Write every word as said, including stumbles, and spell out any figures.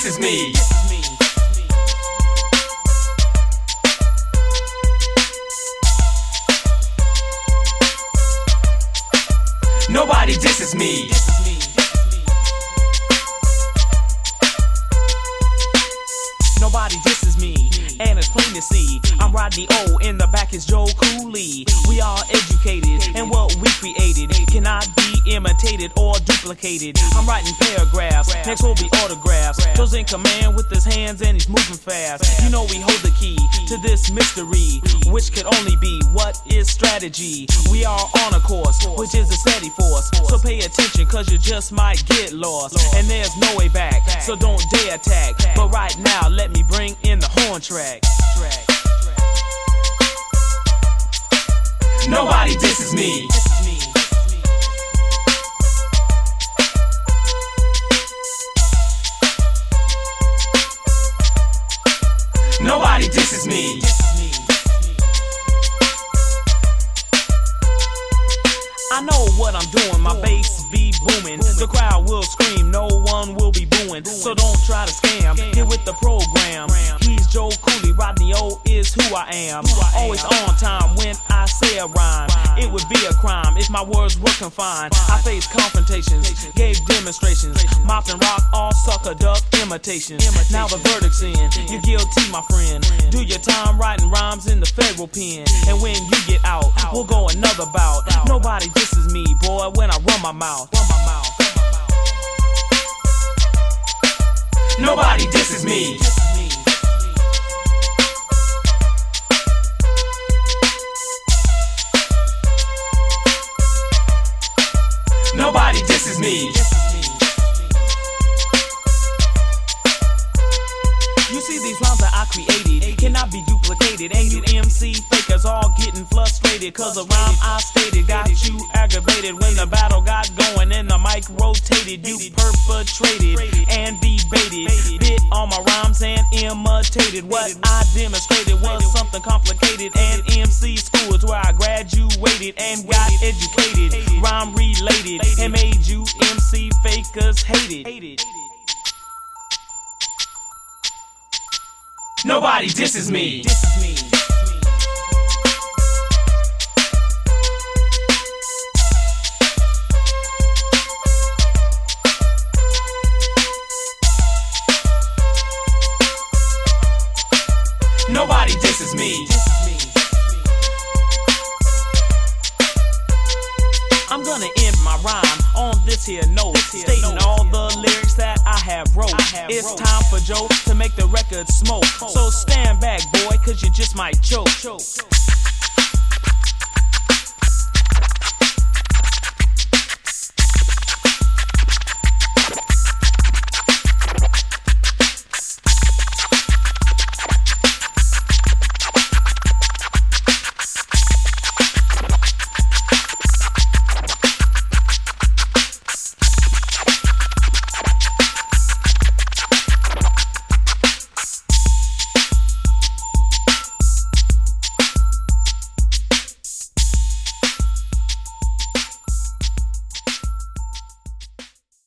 disses me. Nobody disses me. Nobody disses me, and it's plain to see. I'm Rodney O, in the back is Joe Cooley. We are educated, and what we created cannot be imitated or duplicated. I'm writing paragraphs, next will be autographs. Joe's in command with his hands and he's moving fast. You know we hold the key to this mystery, which could only be what is strategy. We are on a course, which is a steady force. So pay attention, cause you just might get lost. And there's no way back, so don't dare attack. But right now, let me bring in the horn track. Nobody disses me. Nobody disses me. I know what I'm doing, my bass be booming. The crowd will scream, no one will be booing. So don't try to scam, get with the program. He's Joe Cooley, Rodney O is who I am. Always on time when I say a rhyme. It would be a crime if my words were confined. I faced confrontations, gave demonstrations. Mopped and rock, all sucker duck imitations. Now the verdict's in, you're guilty my friend. Do your time writing rhymes in the federal pen. And when you get out, we'll go another bout. Nobody disses me, boy, when I run my mouth. Nobody disses me. Nobody disses me. You see these rhymes that I created cannot be duplicated. And you M C fakers all getting frustrated, cause the rhyme I stated got you aggravated. When the battle got going and the mic rotated, you perpetrated and debated, bit on my rhymes and imitated. What I demonstrated was something complicated, and M C school is where I graduated and got educated, rhyme related, and made you M C fakers hate it. Nobody disses me. Nobody disses me. I'm gonna end my rhyme on this here note, stating all the lyrics that I have wrote. It's time for Joe to make the record smoke. So stand back, boy, cause you just might choke.